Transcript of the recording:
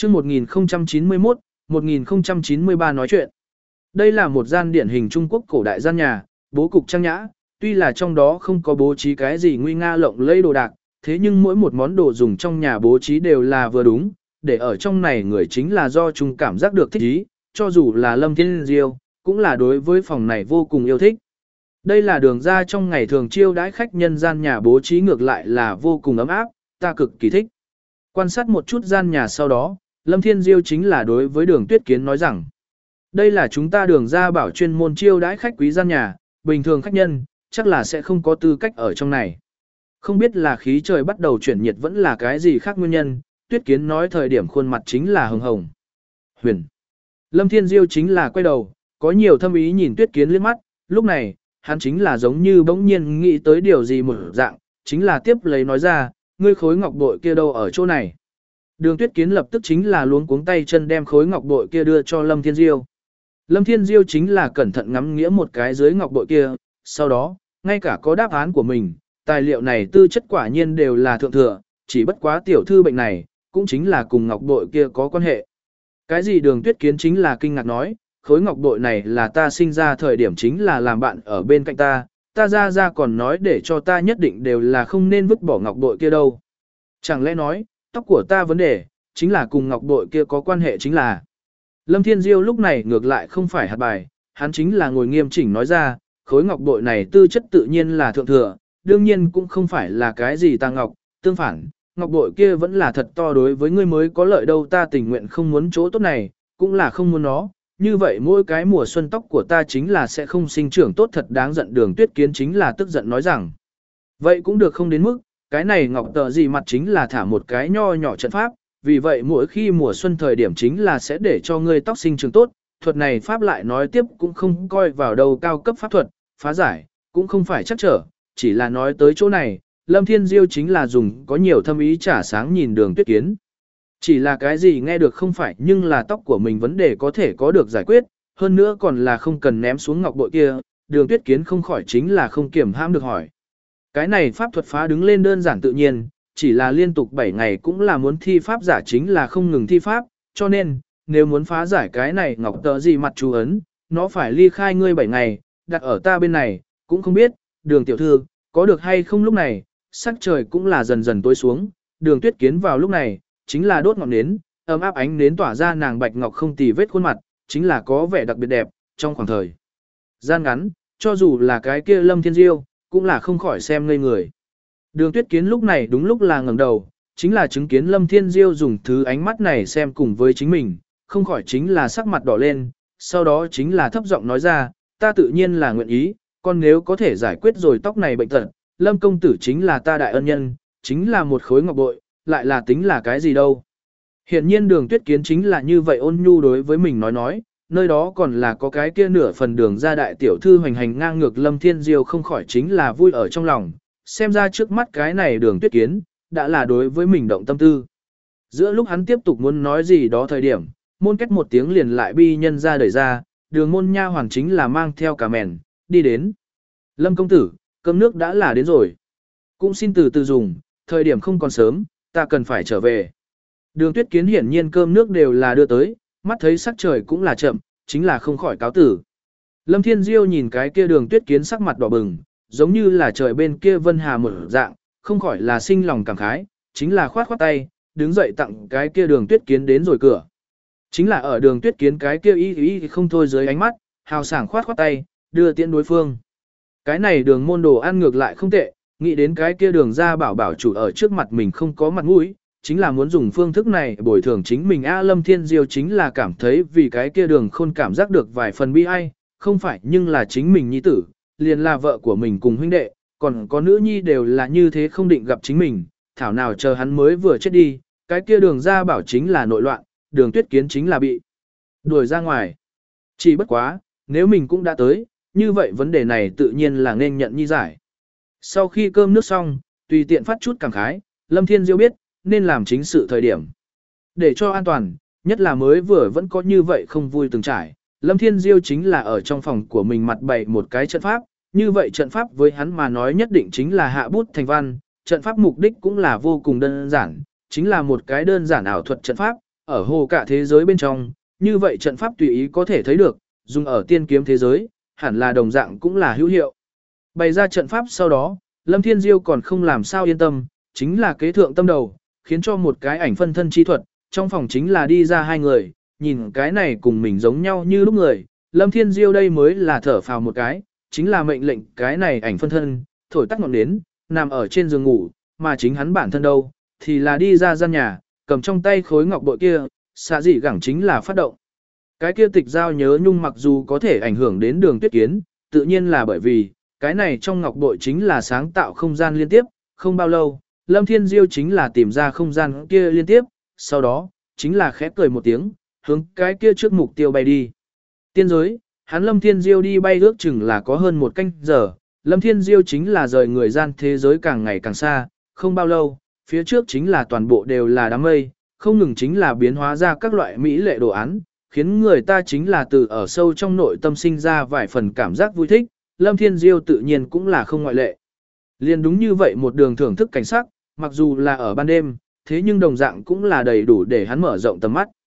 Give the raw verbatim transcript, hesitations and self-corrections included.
Chương một nghìn không trăm chín mươi mốt, một nghìn không trăm chín mươi ba nói chuyện. Đây là một gian điển hình Trung Quốc cổ đại gian nhà, bố cục trang nhã, tuy là trong đó không có bố trí cái gì nguy nga lộng lẫy đồ đạc, thế nhưng mỗi một món đồ dùng trong nhà bố trí đều là vừa đúng, để ở trong này người chính là do chúng cảm giác được thích ý, cho dù là Lâm Thiên Diêu, cũng là đối với phòng này vô cùng yêu thích. Đây là đường ra trong ngày thường chiêu đãi khách nhân gian nhà bố trí ngược lại là vô cùng ấm áp, ta cực kỳ thích. Quan sát một chút gian nhà sau đó, Lâm Thiên Diêu chính là đối với đường Tuyết Kiến nói rằng, đây là chúng ta đường ra bảo chuyên môn chiêu đãi khách quý gian nhà, bình thường khách nhân, chắc là sẽ không có tư cách ở trong này. Không biết là khí trời bắt đầu chuyển nhiệt vẫn là cái gì khác nguyên nhân, Tuyết Kiến nói thời điểm khuôn mặt chính là hồng hồng. Huyền. Lâm Thiên Diêu chính là quay đầu, có nhiều thâm ý nhìn Tuyết Kiến liếc mắt, lúc này, hắn chính là giống như bỗng nhiên nghĩ tới điều gì một dạng, chính là tiếp lấy nói ra, ngươi khối ngọc bội kia đâu ở chỗ này. Đường Tuyết Kiến lập tức chính là luống cuống tay chân đem khối ngọc bội kia đưa cho Lâm Thiên Diêu. Lâm Thiên Diêu chính là cẩn thận ngắm nghĩa một cái dưới ngọc bội kia, sau đó, ngay cả có đáp án của mình, tài liệu này tư chất quả nhiên đều là thượng thừa, chỉ bất quá tiểu thư bệnh này, cũng chính là cùng ngọc bội kia có quan hệ. Cái gì Đường Tuyết Kiến chính là kinh ngạc nói, khối ngọc bội này là ta sinh ra thời điểm chính là làm bạn ở bên cạnh ta, ta ra ra còn nói để cho ta nhất định đều là không nên vứt bỏ ngọc bội kia đâu. Chẳng lẽ nói, tóc của ta vấn đề, chính là cùng ngọc bội kia có quan hệ chính là. Lâm Thiên Diêu lúc này ngược lại không phải hạt bài, hắn chính là ngồi nghiêm chỉnh nói ra, khối ngọc bội này tư chất tự nhiên là thượng thừa, đương nhiên cũng không phải là cái gì tà ngọc, tương phản, ngọc bội kia vẫn là thật to đối với ngươi mới có lợi đâu, ta tình nguyện không muốn chỗ tốt này, cũng là không muốn nó, như vậy mỗi cái mùa xuân tóc của ta chính là sẽ không sinh trưởng tốt, thật đáng giận. Đường Tuyết Kiến chính là tức giận nói rằng, vậy cũng được không đến mức, cái này ngọc tờ gì mặt chính là thả một cái nho nhỏ trận pháp, vì vậy mỗi khi mùa xuân thời điểm chính là sẽ để cho ngươi tóc sinh trưởng tốt, thuật này pháp lại nói tiếp cũng không coi vào đâu cao cấp pháp thuật, phá giải, cũng không phải chắc trở, chỉ là nói tới chỗ này, Lâm Thiên Diêu chính là dùng có nhiều thâm ý trả sáng nhìn Đường Tuyết Kiến. Chỉ là cái gì nghe được không phải nhưng là tóc của mình vấn đề có thể có được giải quyết, hơn nữa còn là không cần ném xuống ngọc bội kia, Đường Tuyết Kiến không khỏi chính là không kiểm hãm được hỏi. Cái này pháp thuật phá đứng lên đơn giản tự nhiên, chỉ là liên tục bảy ngày cũng là muốn thi pháp giả chính là không ngừng thi pháp, cho nên, nếu muốn phá giải cái này ngọc tờ gì mặt chú ấn, nó phải ly khai ngươi bảy ngày, đặt ở ta bên này, cũng không biết, Đường tiểu thư, có được hay không. Lúc này, sắc trời cũng là dần dần tối xuống, Đường Tuyết Kiến vào lúc này, chính là đốt ngọn nến, ấm áp ánh nến tỏa ra nàng bạch ngọc không tì vết khuôn mặt, chính là có vẻ đặc biệt đẹp, trong khoảng thời gian ngắn, cho dù là cái kia Lâm Thiên Diêu, cũng là không khỏi xem ngây người. Đường Tuyết Kiến lúc này đúng lúc là ngẩng đầu, chính là chứng kiến Lâm Thiên Diêu dùng thứ ánh mắt này xem cùng với chính mình, không khỏi chính là sắc mặt đỏ lên, sau đó chính là thấp giọng nói ra, ta tự nhiên là nguyện ý, còn nếu có thể giải quyết rồi tóc này bệnh tật, Lâm công tử chính là ta đại ân nhân, chính là một khối ngọc bội, lại là tính là cái gì đâu. Hiện nhiên Đường Tuyết Kiến chính là như vậy ôn nhu đối với mình nói nói, nơi đó còn là có cái kia nửa phần Đường ra đại tiểu thư hoành hành ngang ngược. Lâm Thiên Diêu không khỏi chính là vui ở trong lòng, xem ra trước mắt cái này Đường Tuyết Kiến, đã là đối với mình động tâm tư. Giữa lúc hắn tiếp tục muốn nói gì đó thời điểm, môn kết một tiếng liền lại bi nhân ra đẩy ra, Đường môn nha hoàn chính là mang theo cả mền, đi đến. Lâm công tử, cơm nước đã là đến rồi. Cũng xin từ từ dùng, thời điểm không còn sớm, ta cần phải trở về. Đường Tuyết Kiến hiển nhiên cơm nước đều là đưa tới, mắt thấy sắc trời cũng là chậm, chính là không khỏi cáo tử. Lâm Thiên Diêu nhìn cái kia Đường Tuyết Kiến sắc mặt đỏ bừng, giống như là trời bên kia vân hà mở dạng, không khỏi là sinh lòng cảm khái, chính là khoát khoát tay, đứng dậy tặng cái kia Đường Tuyết Kiến đến rồi cửa. Chính là ở Đường Tuyết Kiến cái kia y y không thôi dưới ánh mắt, hào sảng khoát khoát tay, đưa tiễn đối phương. Cái này Đường môn đồ ăn ngược lại không tệ, nghĩ đến cái kia Đường ra bảo bảo chủ ở trước mặt mình không có mặt mũi, chính là muốn dùng phương thức này bồi thường chính mình. A Lâm Thiên Diêu chính là cảm thấy vì cái kia Đường Khôn cảm giác được vài phần bi ai, không phải nhưng là chính mình nhi tử, liền là vợ của mình cùng huynh đệ, còn có nữ nhi đều là như thế không định gặp chính mình, thảo nào chờ hắn mới vừa chết đi, cái kia Đường ra bảo chính là nội loạn, Đường Tuyết Kiến chính là bị đuổi ra ngoài. Chỉ bất quá, nếu mình cũng đã tới, như vậy vấn đề này tự nhiên là nên nhận nhi giải. Sau khi cơm nước xong, tùy tiện phát chút cảm khái, Lâm Thiên Diêu biết, nên làm chính sự thời điểm. Để cho an toàn, nhất là mới vừa vẫn có như vậy không vui từng trải, Lâm Thiên Diêu chính là ở trong phòng của mình mặt bày một cái trận pháp, như vậy trận pháp với hắn mà nói nhất định chính là hạ bút thành văn, trận pháp mục đích cũng là vô cùng đơn giản, chính là một cái đơn giản ảo thuật trận pháp, ở hồ cả thế giới bên trong, như vậy trận pháp tùy ý có thể thấy được, dùng ở tiên kiếm thế giới, hẳn là đồng dạng cũng là hữu hiệu. Bày ra trận pháp sau đó, Lâm Thiên Diêu còn không làm sao yên tâm, chính là kế thượng tâm đầu, khiến cho một cái ảnh phân thân chi thuật, trong phòng chính là đi ra hai người, nhìn cái này cùng mình giống nhau như lúc người, Lâm Thiên Diêu đây mới là thở phào một cái, chính là mệnh lệnh cái này ảnh phân thân, thổi tắt ngọn nến, nằm ở trên giường ngủ, mà chính hắn bản thân đâu, thì là đi ra gian nhà, cầm trong tay khối ngọc bội kia, xạ dị gẳng chính là phát động. Cái kia tịch giao nhớ nhung mặc dù có thể ảnh hưởng đến đường tuyết kiến, tự nhiên là bởi vì, cái này trong ngọc bội chính là sáng tạo không gian liên tiếp, không bao lâu, Lâm Thiên Diêu chính là tìm ra không gian kia liên tiếp, sau đó, chính là khẽ cười một tiếng, hướng cái kia trước mục tiêu bay đi. Tiên giới, hắn Lâm Thiên Diêu đi bay ước chừng là có hơn một canh giờ, Lâm Thiên Diêu chính là rời người gian thế giới càng ngày càng xa, không bao lâu, phía trước chính là toàn bộ đều là đám mây, không ngừng chính là biến hóa ra các loại mỹ lệ đồ án, khiến người ta chính là từ ở sâu trong nội tâm sinh ra vài phần cảm giác vui thích, Lâm Thiên Diêu tự nhiên cũng là không ngoại lệ. Liên đúng như vậy một đường thưởng thức cảnh sắc, mặc dù là ở ban đêm, thế nhưng đồng dạng cũng là đầy đủ để hắn mở rộng tầm mắt.